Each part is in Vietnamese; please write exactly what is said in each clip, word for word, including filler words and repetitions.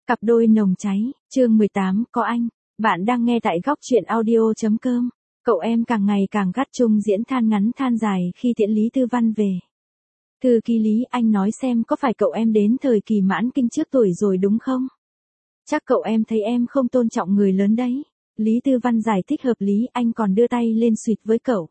Cặp đôi nồng cháy, chương mười tám, có anh. Bạn đang nghe tại góc truyện audio.com. Cậu em càng ngày càng gắt Trung Diễn than ngắn than dài khi tiễn Lý Tư Văn về. Thư ký Lý, anh nói xem có phải cậu em đến thời kỳ mãn kinh trước tuổi rồi đúng không? Chắc cậu em thấy em không tôn trọng người lớn đấy. Lý Tư Văn giải thích hợp lý, anh còn đưa tay lên suýt với cậu.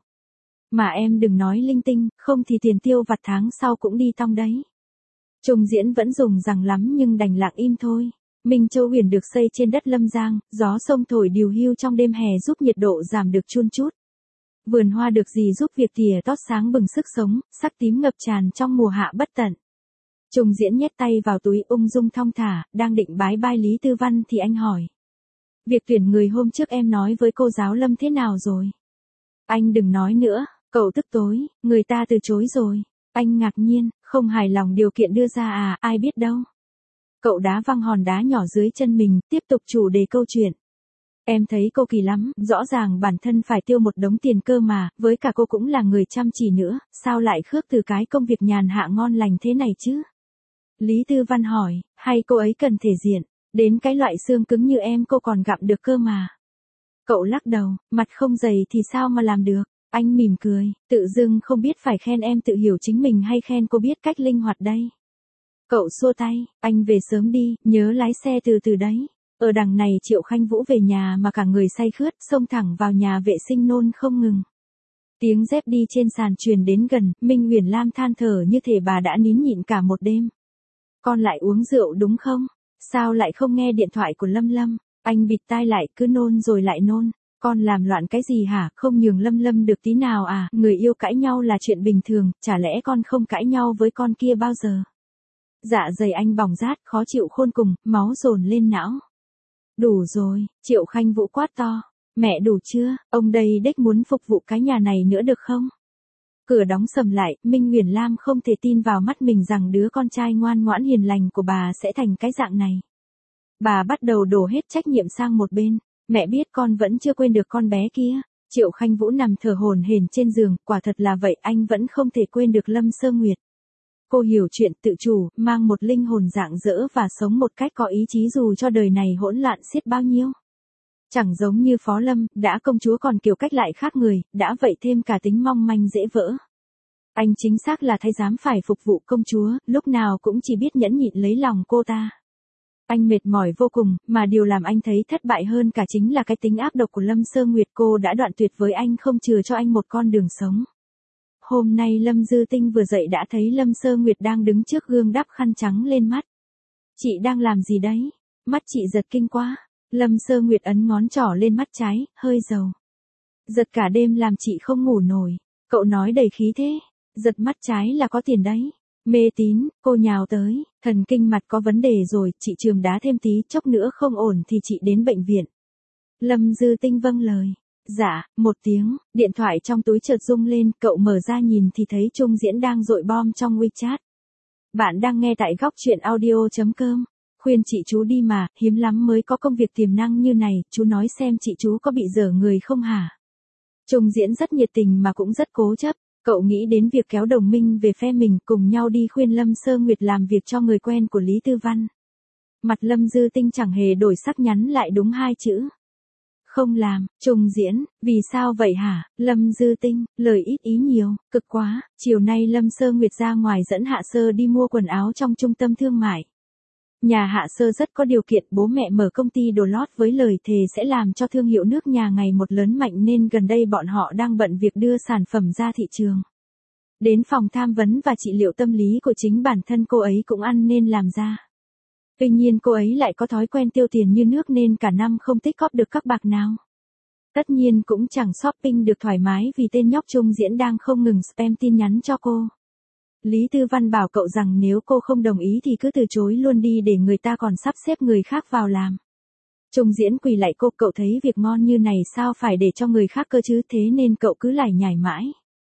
Mà em đừng nói linh tinh, không thì tiền tiêu vặt tháng sau cũng đi tong đấy. Trung Diễn vẫn dùng rằng lắm nhưng đành lặng im thôi. Minh Châu Huyền được xây trên đất Lâm Giang, gió sông thổi điều hưu trong đêm hè giúp nhiệt độ giảm được chun chút. Vườn hoa được gì giúp việc tỉa tót sáng bừng sức sống, sắc tím ngập tràn trong mùa hạ bất tận. Trung Diễn nhét tay vào túi ung dung thong thả, đang định bái bai Lý Tư Văn thì anh hỏi. Việc tuyển người hôm trước em nói với cô giáo Lâm thế nào rồi? Anh đừng nói nữa, cậu tức tối, người ta từ chối rồi. Anh ngạc nhiên, không hài lòng điều kiện đưa ra à, ai biết đâu. Cậu đá văng hòn đá nhỏ dưới chân mình, tiếp tục chủ đề câu chuyện. Em thấy cô kỳ lắm, rõ ràng bản thân phải tiêu một đống tiền cơ mà, với cả cô cũng là người chăm chỉ nữa, sao lại khước từ cái công việc nhàn hạ ngon lành thế này chứ? Lý Tư Văn hỏi, hay cô ấy cần thể diện, đến cái loại xương cứng như em cô còn gặm được cơ mà. Cậu lắc đầu, mặt không dày thì sao mà làm được? Anh mỉm cười, tự dưng không biết phải khen em tự hiểu chính mình hay khen cô biết cách linh hoạt đây. Cậu xua tay, anh về sớm đi, nhớ lái xe từ từ đấy. Ở đằng này Triệu Khanh Vũ về nhà mà cả người say khướt, xông thẳng vào nhà vệ sinh nôn không ngừng. Tiếng dép đi trên sàn truyền đến gần, Minh Huyền Lam than thở như thể bà đã nín nhịn cả một đêm. Con lại uống rượu đúng không? Sao lại không nghe điện thoại của Lâm Lâm? Anh bịt tai lại, cứ nôn rồi lại nôn. Con làm loạn cái gì hả, không nhường Lâm Lâm được tí nào à, người yêu cãi nhau là chuyện bình thường, chả lẽ con không cãi nhau với con kia bao giờ? Dạ dày anh bỏng rát, khó chịu khôn cùng, máu dồn lên não. Đủ rồi, Triệu Khanh Vũ quát to. Mẹ đủ chưa, ông đây đếch muốn phục vụ cái nhà này nữa được không? Cửa đóng sầm lại, Minh Huyền Lam không thể tin vào mắt mình rằng đứa con trai ngoan ngoãn hiền lành của bà sẽ thành cái dạng này. Bà bắt đầu đổ hết trách nhiệm sang một bên. Mẹ biết con vẫn chưa quên được con bé kia. Triệu Khanh Vũ nằm thở hổn hển trên giường, quả thật là vậy, anh vẫn không thể quên được Lâm Sơ Nguyệt. Cô hiểu chuyện tự chủ, mang một linh hồn rạng rỡ và sống một cách có ý chí dù cho đời này hỗn loạn xiết bao nhiêu. Chẳng giống như Phó Lâm, đã công chúa còn kiểu cách lại khác người, đã vậy thêm cả tính mong manh dễ vỡ. Anh chính xác là thái giám phải phục vụ công chúa, lúc nào cũng chỉ biết nhẫn nhịn lấy lòng cô ta. Anh mệt mỏi vô cùng, mà điều làm anh thấy thất bại hơn cả chính là cái tính ác độc của Lâm Sơ Nguyệt. Cô đã đoạn tuyệt với anh không chừa cho anh một con đường sống. Hôm nay Lâm Dư Tinh vừa dậy đã thấy Lâm Sơ Nguyệt đang đứng trước gương đắp khăn trắng lên mắt. Chị đang làm gì đấy? Mắt chị giật kinh quá. Lâm Sơ Nguyệt ấn ngón trỏ lên mắt trái, hơi dầu. Giật cả đêm làm chị không ngủ nổi. Cậu nói đầy khí thế. Giật mắt trái là có tiền đấy. Mê tín, cô nhào tới, thần kinh mặt có vấn đề rồi, chị trường đá thêm tí, chốc nữa không ổn thì chị đến bệnh viện. Lâm Dư Tinh vâng lời. Dạ, một tiếng, điện thoại trong túi chợt rung lên, cậu mở ra nhìn thì thấy Trung Diễn đang dội bom trong WeChat. Bạn đang nghe tại góc truyện audio.com. Khuyên chị chú đi mà, hiếm lắm mới có công việc tiềm năng như này, chú nói xem chị chú có bị dở người không hả? Trung Diễn rất nhiệt tình mà cũng rất cố chấp. Cậu nghĩ đến việc kéo đồng minh về phe mình cùng nhau đi khuyên Lâm Sơ Nguyệt làm việc cho người quen của Lý Tư Văn. Mặt Lâm Dư Tinh chẳng hề đổi sắc, nhắn lại đúng hai chữ. Không làm. Trung Diễn, vì sao vậy hả? Lâm Dư Tinh, lời ít ý nhiều, cực quá. Chiều nay Lâm Sơ Nguyệt ra ngoài dẫn Hạ Sơ đi mua quần áo trong trung tâm thương mại. Nhà Hạ Sơ rất có điều kiện, bố mẹ mở công ty đồ lót với lời thề sẽ làm cho thương hiệu nước nhà ngày một lớn mạnh nên gần đây bọn họ đang bận việc đưa sản phẩm ra thị trường. Đến phòng tham vấn và trị liệu tâm lý của chính bản thân cô ấy cũng ăn nên làm ra. Tuy nhiên cô ấy lại có thói quen tiêu tiền như nước nên cả năm không tích góp được các bạc nào. Tất nhiên cũng chẳng shopping được thoải mái vì tên nhóc Trung Diễn đang không ngừng spam tin nhắn cho cô. Lý Tư Văn bảo cậu rằng nếu cô không đồng ý thì cứ từ chối luôn đi để người ta còn sắp xếp người khác vào làm. Trung Diễn quỳ lại cô, cậu thấy việc ngon như này sao phải để cho người khác cơ chứ, thế nên cậu cứ lải nhải mãi.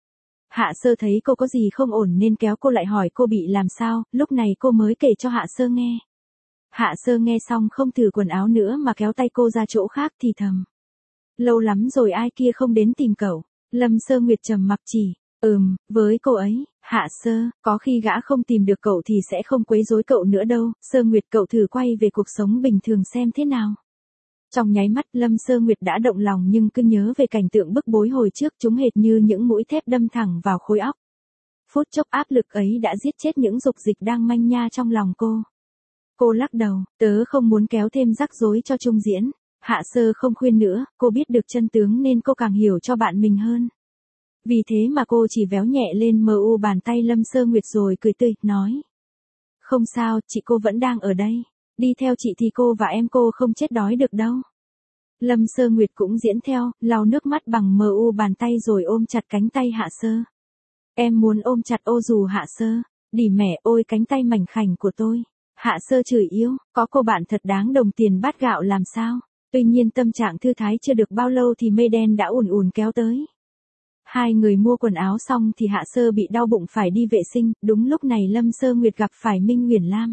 Hạ Sơ thấy cô có gì không ổn nên kéo cô lại hỏi cô bị làm sao, lúc này cô mới kể cho Hạ Sơ nghe. Hạ Sơ nghe xong không thử quần áo nữa mà kéo tay cô ra chỗ khác thì thầm. Lâu lắm rồi ai kia không đến tìm cậu. Lâm Sơ Nguyệt trầm mặc chỉ, ừm, với cô ấy. Hạ Sơ, có khi gã không tìm được cậu thì sẽ không quấy rối cậu nữa đâu, Sơ Nguyệt cậu thử quay về cuộc sống bình thường xem thế nào. Trong nháy mắt Lâm Sơ Nguyệt đã động lòng nhưng cứ nhớ về cảnh tượng bức bối hồi trước chúng hệt như những mũi thép đâm thẳng vào khối óc. Phút chốc áp lực ấy đã giết chết những dục dịch đang manh nha trong lòng cô. Cô lắc đầu, tớ không muốn kéo thêm rắc rối cho Trung Diễn. Hạ Sơ không khuyên nữa, cô biết được chân tướng nên cô càng hiểu cho bạn mình hơn. Vì thế mà cô chỉ véo nhẹ lên mờ u bàn tay Lâm Sơ Nguyệt rồi cười tươi, nói. Không sao, chị cô vẫn đang ở đây. Đi theo chị thì cô và em cô không chết đói được đâu. Lâm Sơ Nguyệt cũng diễn theo, lau nước mắt bằng mờ u bàn tay rồi ôm chặt cánh tay Hạ Sơ. Em muốn ôm chặt ô dù Hạ Sơ. Đỉ mẹ ôi cánh tay mảnh khảnh của tôi. Hạ Sơ chửi yếu, có cô bạn thật đáng đồng tiền bát gạo làm sao. Tuy nhiên tâm trạng thư thái chưa được bao lâu thì mây đen đã ùn ùn kéo tới. Hai người mua quần áo xong thì Hạ Sơ bị đau bụng phải đi vệ sinh, đúng lúc này Lâm Sơ Nguyệt gặp phải Minh Uyển Lam.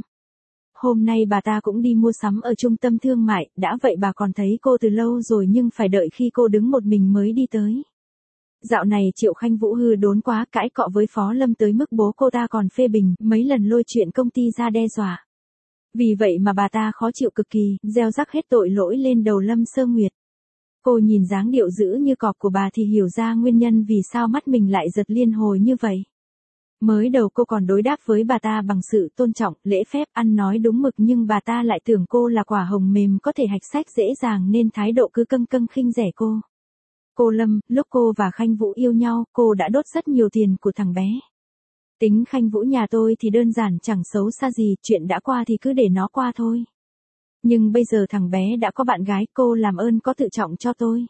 Hôm nay bà ta cũng đi mua sắm ở trung tâm thương mại, đã vậy bà còn thấy cô từ lâu rồi nhưng phải đợi khi cô đứng một mình mới đi tới. Dạo này Triệu Khanh Vũ hư đốn quá, cãi cọ với Phó Lâm tới mức bố cô ta còn phê bình, mấy lần lôi chuyện công ty ra đe dọa. Vì vậy mà bà ta khó chịu cực kỳ, gieo rắc hết tội lỗi lên đầu Lâm Sơ Nguyệt. Cô nhìn dáng điệu dữ như cọp của bà thì hiểu ra nguyên nhân vì sao mắt mình lại giật liên hồi như vậy. Mới đầu cô còn đối đáp với bà ta bằng sự tôn trọng, lễ phép, ăn nói đúng mực nhưng bà ta lại tưởng cô là quả hồng mềm có thể hạch sách dễ dàng nên thái độ cứ câng câng khinh rẻ cô. Cô Lâm, lúc cô và Khanh Vũ yêu nhau, cô đã đốt rất nhiều tiền của thằng bé. Tính Khanh Vũ nhà tôi thì đơn giản chẳng xấu xa gì, chuyện đã qua thì cứ để nó qua thôi. Nhưng bây giờ thằng bé đã có bạn gái, cô làm ơn có tự trọng cho tôi.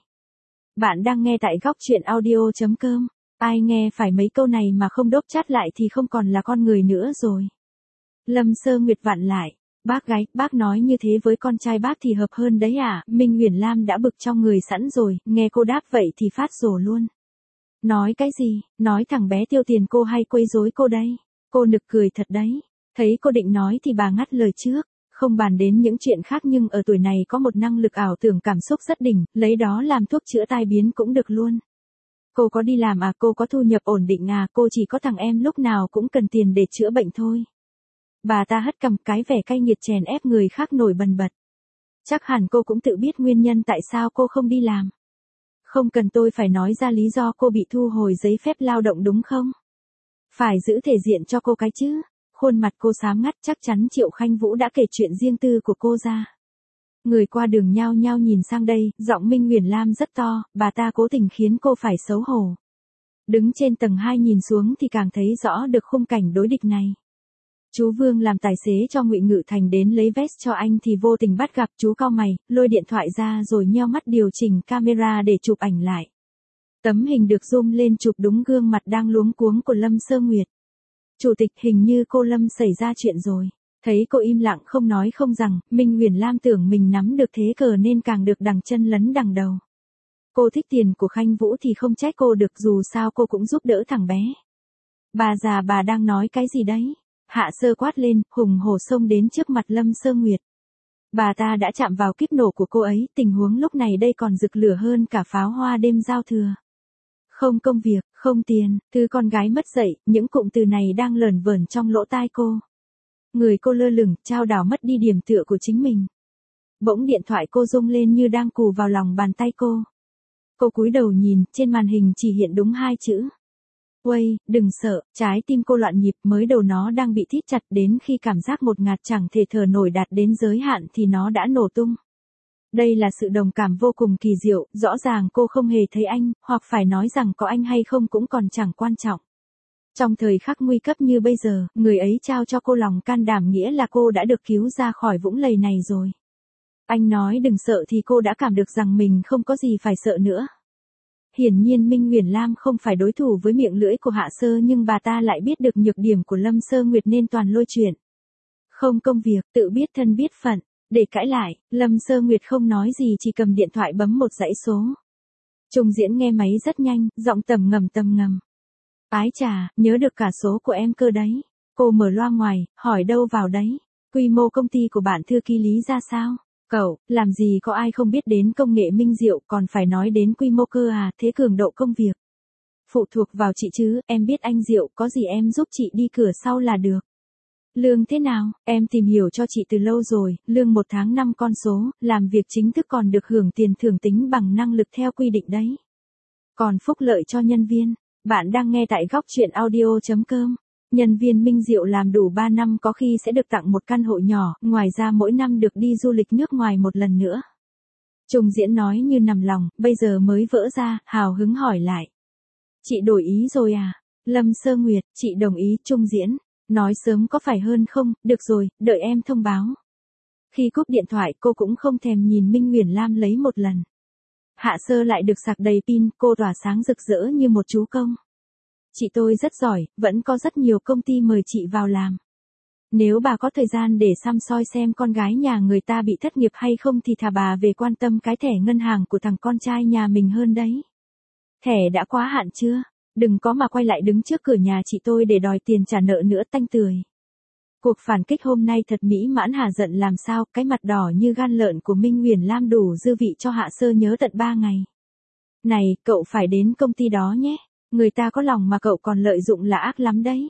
Bạn đang nghe tại góc truyện audio chấm com. Ai nghe phải mấy câu này mà không đốp chát lại thì không còn là con người nữa rồi. Lâm Sơ Nguyệt vặn lại. Bác gái, bác nói như thế với con trai bác thì hợp hơn đấy à, Minh Uyển Lam đã bực trong người sẵn rồi, nghe cô đáp vậy thì phát rồ luôn. Nói cái gì, nói thằng bé tiêu tiền cô hay quấy rối cô đây? Cô nực cười thật đấy. Thấy cô định nói thì bà ngắt lời trước. Không bàn đến những chuyện khác nhưng ở tuổi này có một năng lực ảo tưởng cảm xúc rất đỉnh, lấy đó làm thuốc chữa tai biến cũng được luôn. Cô có đi làm à, cô có thu nhập ổn định à, cô chỉ có thằng em lúc nào cũng cần tiền để chữa bệnh thôi. Bà ta hất cằm, cái vẻ cay nghiệt chèn ép người khác nổi bần bật. Chắc hẳn cô cũng tự biết nguyên nhân tại sao cô không đi làm. Không cần tôi phải nói ra lý do cô bị thu hồi giấy phép lao động đúng không? Phải giữ thể diện cho cô cái chứ. Khuôn mặt cô xám ngắt, chắc chắn Triệu Khanh Vũ đã kể chuyện riêng tư của cô ra. Người qua đường nhao nhao nhìn sang đây, giọng Minh Uyển Lam rất to, bà ta cố tình khiến cô phải xấu hổ. Đứng trên tầng hai nhìn xuống thì càng thấy rõ được khung cảnh đối địch này. Chú Vương làm tài xế cho Ngụy Ngự Thành đến lấy vest cho anh thì vô tình bắt gặp, chú cau mày, lôi điện thoại ra rồi nheo mắt điều chỉnh camera để chụp ảnh lại. Tấm hình được zoom lên chụp đúng gương mặt đang luống cuống của Lâm Sơ Nguyệt. Chủ tịch, hình như cô Lâm xảy ra chuyện rồi. Thấy cô im lặng không nói không rằng, Minh Uyển Lam tưởng mình nắm được thế cờ nên càng được đằng chân lấn đằng đầu. Cô thích tiền của Khanh Vũ thì không trách cô được, dù sao cô cũng giúp đỡ thằng bé. Bà già bà đang nói cái gì đấy? Hạ Sơ quát lên, hùng hổ xông đến trước mặt Lâm Sơ Nguyệt. Bà ta đã chạm vào kíp nổ của cô ấy, tình huống lúc này đây còn rực lửa hơn cả pháo hoa đêm giao thừa. Không công việc, không tiền, thứ con gái mất dạy, những cụm từ này đang lởn vởn trong lỗ tai cô. Người cô lơ lửng, chao đảo mất đi điểm tựa của chính mình. Bỗng điện thoại cô rung lên như đang cù vào lòng bàn tay cô. Cô cúi đầu nhìn, trên màn hình chỉ hiện đúng hai chữ. Uây, đừng sợ, trái tim cô loạn nhịp, mới đầu nó đang bị thít chặt, đến khi cảm giác một ngạt chẳng thể thở nổi đạt đến giới hạn thì nó đã nổ tung. Đây là sự đồng cảm vô cùng kỳ diệu, rõ ràng cô không hề thấy anh, hoặc phải nói rằng có anh hay không cũng còn chẳng quan trọng. Trong thời khắc nguy cấp như bây giờ, người ấy trao cho cô lòng can đảm nghĩa là cô đã được cứu ra khỏi vũng lầy này rồi. Anh nói đừng sợ thì cô đã cảm được rằng mình không có gì phải sợ nữa. Hiển nhiên Minh Uyển Lam không phải đối thủ với miệng lưỡi của Hạ Sơ nhưng bà ta lại biết được nhược điểm của Lâm Sơ Nguyệt nên toàn lôi chuyện. Không công việc, tự biết thân biết phận. Để cãi lại, Lâm Sơ Nguyệt không nói gì chỉ cầm điện thoại bấm một dãy số. Trung Diễn nghe máy rất nhanh, giọng tầm ngầm tầm ngầm. Ái chà, nhớ được cả số của em cơ đấy. Cô mở loa ngoài, hỏi đâu vào đấy. Quy mô công ty của bạn thư ký Lý ra sao? Cậu, làm gì có ai không biết đến công nghệ minh diệu còn phải nói đến quy mô cơ à, thế cường độ công việc. phụ thuộc vào chị chứ, em biết anh Diệu, có gì em giúp chị đi cửa sau là được. Lương thế nào, em tìm hiểu cho chị từ lâu rồi, lương một tháng năm con số, làm việc chính thức còn được hưởng tiền thưởng tính bằng năng lực theo quy định đấy. Còn phúc lợi cho nhân viên, bạn đang nghe tại góc chuyện audio.com. Nhân viên Minh Diệu làm đủ ba năm có khi sẽ được tặng một căn hộ nhỏ, ngoài ra mỗi năm được đi du lịch nước ngoài một lần nữa. Trung Diễn nói như nằm lòng, bây giờ mới vỡ ra, hào hứng hỏi lại. Chị đổi ý rồi à? Lâm Sơ Nguyệt, chị đồng ý. Trung Diễn, nói sớm có phải hơn không, được rồi, đợi em thông báo. Khi cúp điện thoại cô cũng không thèm nhìn Minh Nguyền Lam lấy một lần. Hạ Sơ lại được sạc đầy pin, cô tỏa sáng rực rỡ như một chú công. Chị tôi rất giỏi, vẫn có rất nhiều công ty mời chị vào làm. Nếu bà có thời gian để săm soi xem con gái nhà người ta bị thất nghiệp hay không thì thà bà về quan tâm cái thẻ ngân hàng của thằng con trai nhà mình hơn đấy. Thẻ đã quá hạn chưa? Đừng có mà quay lại đứng trước cửa nhà chị tôi để đòi tiền trả nợ nữa tanh tưởi. Cuộc phản kích hôm nay thật mỹ mãn hả giận làm sao, cái mặt đỏ như gan lợn của Minh Nguyền Lam đủ dư vị cho Hạ Sơ nhớ tận ba ngày. Này, cậu phải đến công ty đó nhé, người ta có lòng mà cậu còn lợi dụng là ác lắm đấy.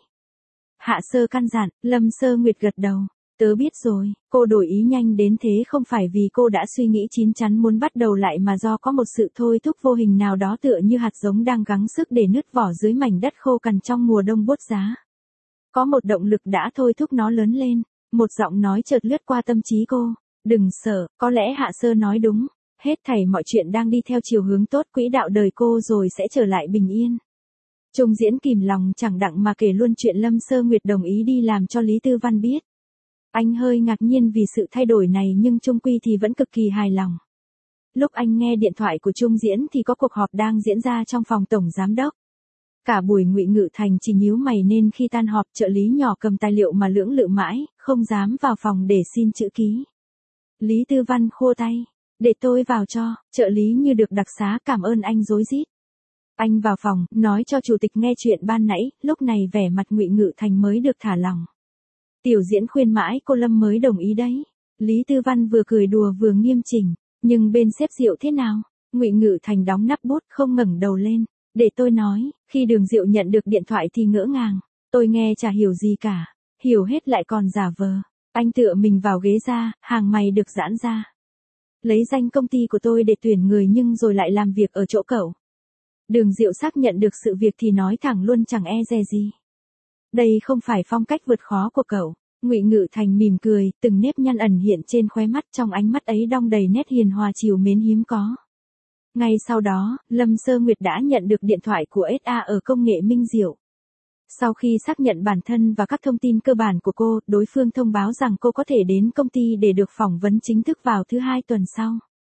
Hạ Sơ căn dặn. Lâm Sơ Nguyệt gật đầu. Tớ biết rồi, cô đổi ý nhanh đến thế không phải vì cô đã suy nghĩ chín chắn muốn bắt đầu lại mà do có một sự thôi thúc vô hình nào đó tựa như hạt giống đang gắng sức để nứt vỏ dưới mảnh đất khô cằn trong mùa đông buốt giá. Có một động lực đã thôi thúc nó lớn lên, một giọng nói chợt lướt qua tâm trí cô. Đừng sợ, có lẽ Hạ Sơ nói đúng, hết thảy mọi chuyện đang đi theo chiều hướng tốt, quỹ đạo đời cô rồi sẽ trở lại bình yên. Trung Diễn kìm lòng chẳng đặng mà kể luôn chuyện Lâm Sơ Nguyệt đồng ý đi làm cho Lý Tư Văn biết. Anh hơi ngạc nhiên vì sự thay đổi này nhưng chung quy thì vẫn cực kỳ hài lòng. Lúc anh nghe điện thoại của Trung Diễn thì có cuộc họp đang diễn ra trong phòng tổng giám đốc. Cả buổi Ngụy Ngự Thành chỉ nhíu mày nên khi tan họp trợ lý nhỏ cầm tài liệu mà lưỡng lự mãi, không dám vào phòng để xin chữ ký. Lý Tư Văn khua tay. Để tôi vào cho, trợ lý như được đặc xá cảm ơn anh rối rít. Anh vào phòng, nói cho chủ tịch nghe chuyện ban nãy, lúc này vẻ mặt Ngụy Ngự Thành mới được thả lỏng. Tiểu Diễn khuyên mãi cô Lâm mới đồng ý đấy. Lý Tư Văn vừa cười đùa vừa nghiêm chỉnh, nhưng bên xếp rượu thế nào? Ngụy Ngự Thành đóng nắp bút không ngẩng đầu lên. Để tôi nói, khi Đường Diệu nhận được điện thoại thì ngỡ ngàng, tôi nghe chả hiểu gì cả, hiểu hết lại còn giả vờ. Anh tựa mình vào ghế ra, hàng mày được giãn ra. Lấy danh công ty của tôi để tuyển người nhưng rồi lại làm việc ở chỗ cậu. Đường Diệu xác nhận được sự việc thì nói thẳng luôn chẳng e dè gì. Đây không phải phong cách vượt khó của cậu. Ngụy Ngự Thành mỉm cười, từng nếp nhăn ẩn hiện trên khóe mắt, trong ánh mắt ấy đong đầy nét hiền hòa trìu mến hiếm có. Ngay sau đó, Lâm Sơ Nguyệt đã nhận được điện thoại của ét a ở công nghệ Minh Diệu. Sau khi xác nhận bản thân và các thông tin cơ bản của cô, đối phương thông báo rằng cô có thể đến công ty để được phỏng vấn chính thức vào thứ hai tuần sau.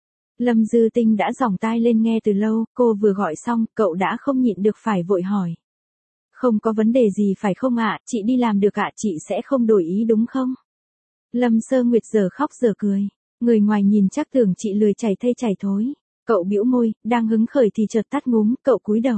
Lâm Dư Tinh đã giỏng tai lên nghe từ lâu, cô vừa gọi xong, cậu đã không nhịn được phải vội hỏi. Không có vấn đề gì phải không ạ, chị đi làm được ạ, chị sẽ không đổi ý đúng không? Lâm Sơ Nguyệt giờ khóc giờ cười, người ngoài nhìn chắc tưởng chị lười chảy thây chảy thối. Cậu bĩu môi, đang hứng khởi thì chợt tắt ngúm, cậu cúi đầu.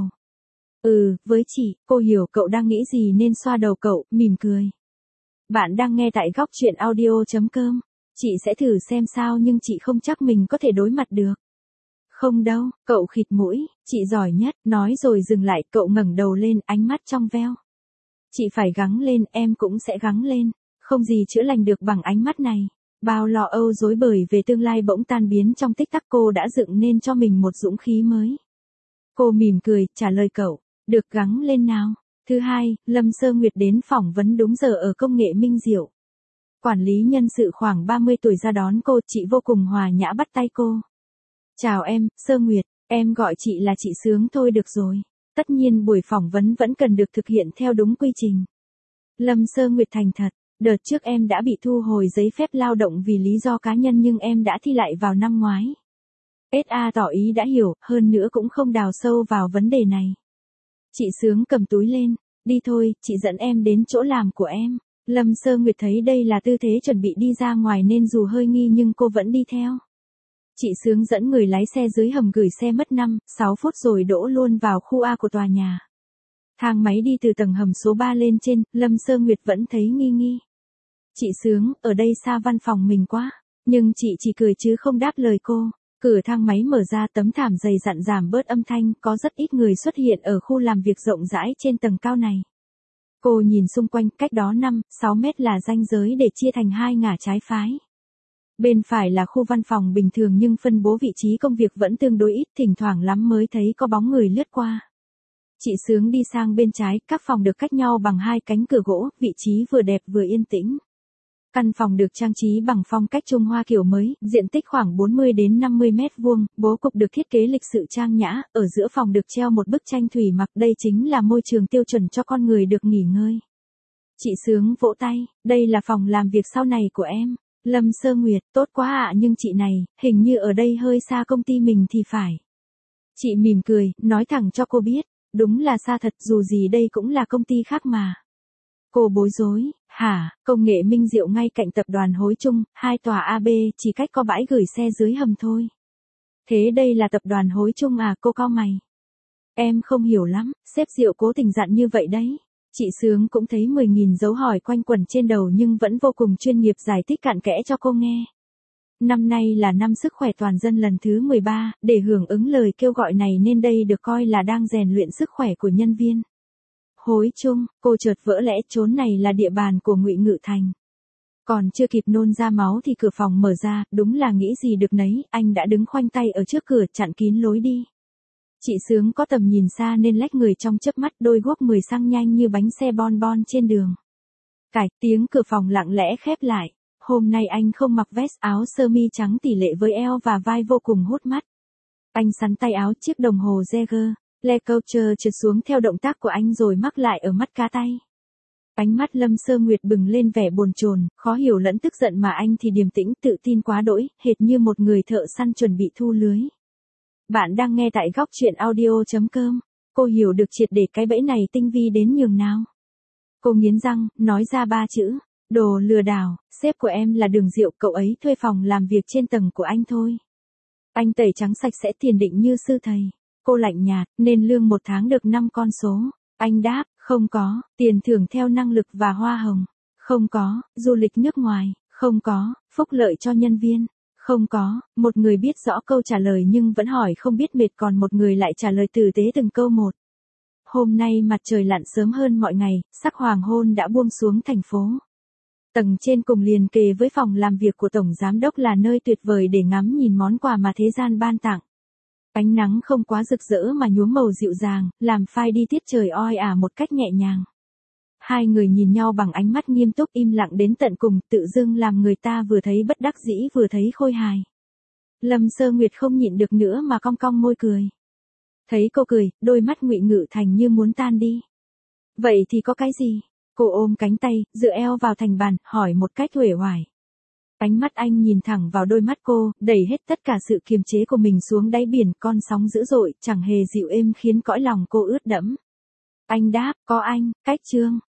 Ừ, với chị, cô hiểu cậu đang nghĩ gì nên xoa đầu cậu, mỉm cười. Bạn đang nghe tại góc chuyện audio.com. Chị sẽ thử xem sao nhưng chị không chắc mình có thể đối mặt được. Không đâu, cậu khịt mũi, chị giỏi nhất, nói rồi dừng lại, cậu ngẩng đầu lên, ánh mắt trong veo. Chị phải gắng lên, em cũng sẽ gắng lên, không gì chữa lành được bằng ánh mắt này. Bao lo âu rối bời về tương lai bỗng tan biến trong tích tắc, cô đã dựng nên cho mình một dũng khí mới. Cô mỉm cười, trả lời cậu, được gắng lên nào. Thứ hai, Lâm Sơ Nguyệt đến phỏng vấn đúng giờ ở công nghệ Minh Diệu. Quản lý nhân sự khoảng ba mươi tuổi ra đón cô, chị vô cùng hòa nhã bắt tay cô. Chào em, Sơ Nguyệt, em gọi chị là chị Sướng thôi được rồi. Tất nhiên buổi phỏng vấn vẫn cần được thực hiện theo đúng quy trình. Lâm Sơ Nguyệt thành thật. Đợt trước em đã bị thu hồi giấy phép lao động vì lý do cá nhân nhưng em đã thi lại vào năm ngoái. ét a tỏ ý đã hiểu, hơn nữa cũng không đào sâu vào vấn đề này. Chị Sướng cầm túi lên, đi thôi, chị dẫn em đến chỗ làm của em. Lâm Sơ Nguyệt thấy đây là tư thế chuẩn bị đi ra ngoài nên dù hơi nghi nhưng cô vẫn đi theo. Chị Sướng dẫn người lái xe dưới hầm gửi xe mất năm, sáu phút rồi đỗ luôn vào khu A của tòa nhà. Thang máy đi từ tầng hầm số ba lên trên, Lâm Sơ Nguyệt vẫn thấy nghi nghi. Chị Sướng, ở đây xa văn phòng mình quá, nhưng chị chỉ cười chứ không đáp lời cô. Cửa thang máy mở ra, tấm thảm dày dặn giảm bớt âm thanh, có rất ít người xuất hiện ở khu làm việc rộng rãi trên tầng cao này. Cô nhìn xung quanh, cách đó năm, sáu mét là ranh giới để chia thành hai ngả trái phái. Bên phải là khu văn phòng bình thường nhưng phân bố vị trí công việc vẫn tương đối ít, thỉnh thoảng lắm mới thấy có bóng người lướt qua. Chị Sướng đi sang bên trái, các phòng được cách nhau bằng hai cánh cửa gỗ, vị trí vừa đẹp vừa yên tĩnh. Căn phòng được trang trí bằng phong cách Trung Hoa kiểu mới, diện tích khoảng bốn mươi đến năm mươi mét vuông, bố cục được thiết kế lịch sự trang nhã, ở giữa phòng được treo một bức tranh thủy mặc, đây chính là môi trường tiêu chuẩn cho con người được nghỉ ngơi. Chị Sướng vỗ tay, đây là phòng làm việc sau này của em. Lâm Sơ Nguyệt, tốt quá ạ, nhưng chị này, hình như ở đây hơi xa công ty mình thì phải. Chị mỉm cười, nói thẳng cho cô biết, đúng là xa thật, dù gì đây cũng là công ty khác mà. Cô bối rối, hả, công nghệ Minh Diệu ngay cạnh tập đoàn Hối Trung, hai tòa a bê, chỉ cách có bãi gửi xe dưới hầm thôi. Thế đây là tập đoàn Hối Trung à, cô cau mày. Em không hiểu lắm, sếp Diệu cố tình dặn như vậy đấy. Chị Sướng cũng thấy mười nghìn dấu hỏi quanh quẩn trên đầu nhưng vẫn vô cùng chuyên nghiệp giải thích cặn kẽ cho cô nghe. Năm nay là năm sức khỏe toàn dân lần thứ mười ba, để hưởng ứng lời kêu gọi này nên đây được coi là đang rèn luyện sức khỏe của nhân viên. Hối Trung, cô chợt vỡ lẽ chốn này là địa bàn của Ngụy Ngự Thành. Còn chưa kịp nôn ra máu thì cửa phòng mở ra, đúng là nghĩ gì được nấy, anh đã đứng khoanh tay ở trước cửa chặn kín lối đi. Chị Sướng có tầm nhìn xa nên lách người trong chớp mắt, đôi guốc mười xăng nhanh như bánh xe bon bon trên đường. Cạch, tiếng cửa phòng lặng lẽ khép lại. Hôm nay anh không mặc vest, áo sơ mi trắng tỷ lệ với eo và vai vô cùng hút mắt. Anh sắn tay áo, chiếc đồng hồ Jaeger, Le Coulter trượt xuống theo động tác của anh rồi mắc lại ở mắt cá tay. Ánh mắt Lâm Sơ Nguyệt bừng lên vẻ bồn chồn, khó hiểu lẫn tức giận mà anh thì điềm tĩnh, tự tin quá đỗi, hệt như một người thợ săn chuẩn bị thu lưới. Bạn đang nghe tại góc truyện audio chấm com. Cô hiểu được triệt để cái bẫy này tinh vi đến nhường nào. Cô nghiến răng, nói ra ba chữ. Đồ lừa đảo, sếp của em là Đường Diệu, cậu ấy thuê phòng làm việc trên tầng của anh thôi. Anh tẩy trắng sạch sẽ tiền định như sư thầy. Cô lạnh nhạt, nên lương một tháng được năm con số. Anh đáp, không có, tiền thưởng theo năng lực và hoa hồng. Không có, du lịch nước ngoài. Không có, phúc lợi cho nhân viên. Không có, một người biết rõ câu trả lời nhưng vẫn hỏi không biết mệt, còn một người lại trả lời tử tế từng câu một. Hôm nay mặt trời lặn sớm hơn mọi ngày, sắc hoàng hôn đã buông xuống thành phố. Tầng trên cùng liền kề với phòng làm việc của Tổng Giám đốc là nơi tuyệt vời để ngắm nhìn món quà mà thế gian ban tặng. Ánh nắng không quá rực rỡ mà nhuốm màu dịu dàng, làm phai đi tiết trời oi ả một cách nhẹ nhàng. Hai người nhìn nhau bằng ánh mắt nghiêm túc im lặng đến tận cùng, tự dưng làm người ta vừa thấy bất đắc dĩ vừa thấy khôi hài. Lâm Sơ Nguyệt không nhịn được nữa mà cong cong môi cười. Thấy cô cười, đôi mắt Ngụy Ngự Thành như muốn tan đi. Vậy thì có cái gì? Cô ôm cánh tay, dựa eo vào thành bàn, hỏi một cách uể oải. Ánh mắt anh nhìn thẳng vào đôi mắt cô, đẩy hết tất cả sự kiềm chế của mình xuống đáy biển, con sóng dữ dội, chẳng hề dịu êm khiến cõi lòng cô ướt đẫm. Anh đáp, có anh, cách Trương.